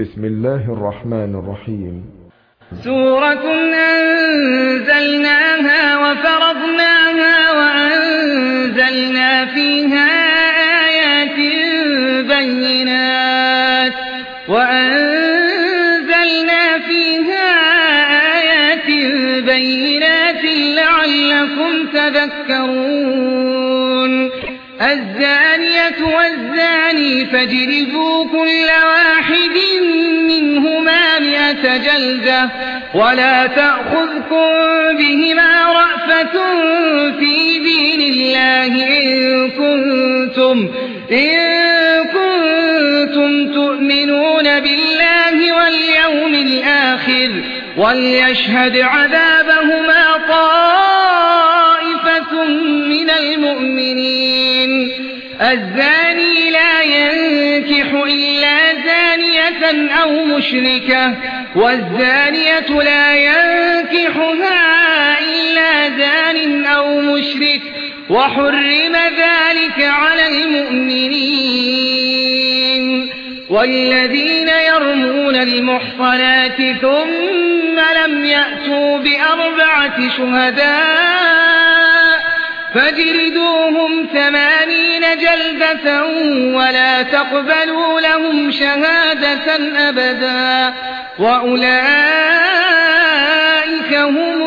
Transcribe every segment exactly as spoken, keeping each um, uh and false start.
بسم الله الرحمن الرحيم. سورة أنزلناها وفرضناها وأنزلنا فيها آيات بينات وأنزلنا فيها آيات بينات لعلكم تذكرون. الزانية والزاني فاجلدوا كل واحد منهما مئة جلدة ولا تأخذكم بهما رأفة في دين الله إن كنتم, إن كنتم تؤمنون بالله واليوم الآخر وليشهد عذابهما طائفة من المؤمنين. الزاني لا ينكح إلا زانية أو مشركة والزانية لا ينكحها إلا زان أو مشرك وحرم ذلك على المؤمنين. والذين يرمون المحصنات ثم لم يأتوا بأربعة شهداء فاجلدوهم ثمانين جلدة ولا تقبلوا لهم شهادة أبدا وأولئك هم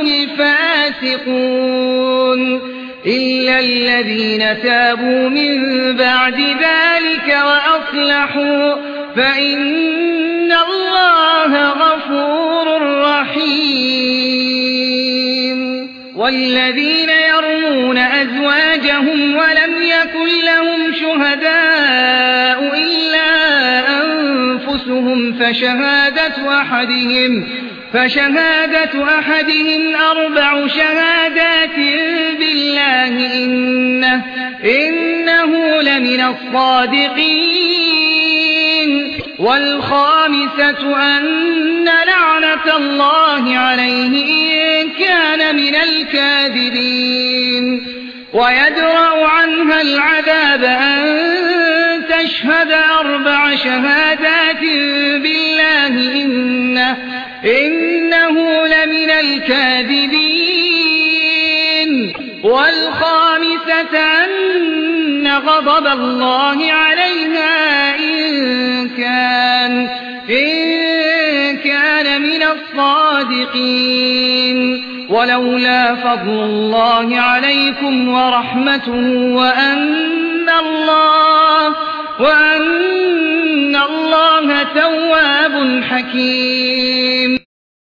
الفاسقون إلا الذين تابوا من بعد ذلك وأصلحوا فإن الله غفور رحيم. والذين يرمون أزواجهم ولم يكن لهم شهداء إلا أنفسهم فشهادة أحدهم فشهادة أحدهم أربع شهادات بالله إنه, إنه لمن الصادقين. والخامسة أن لعنة الله عليه إن كان من الكاذبين. ويدرأ عنها العذاب أن تشهد أربع شهادات بالله إنه, إنه لمن الكاذبين. والخامسة أن غضب الله عليها إن كان, إن كان من الصادقين. ولولا فضل الله عليكم ورحمته وأن الله, وأن الله تواب حكيم.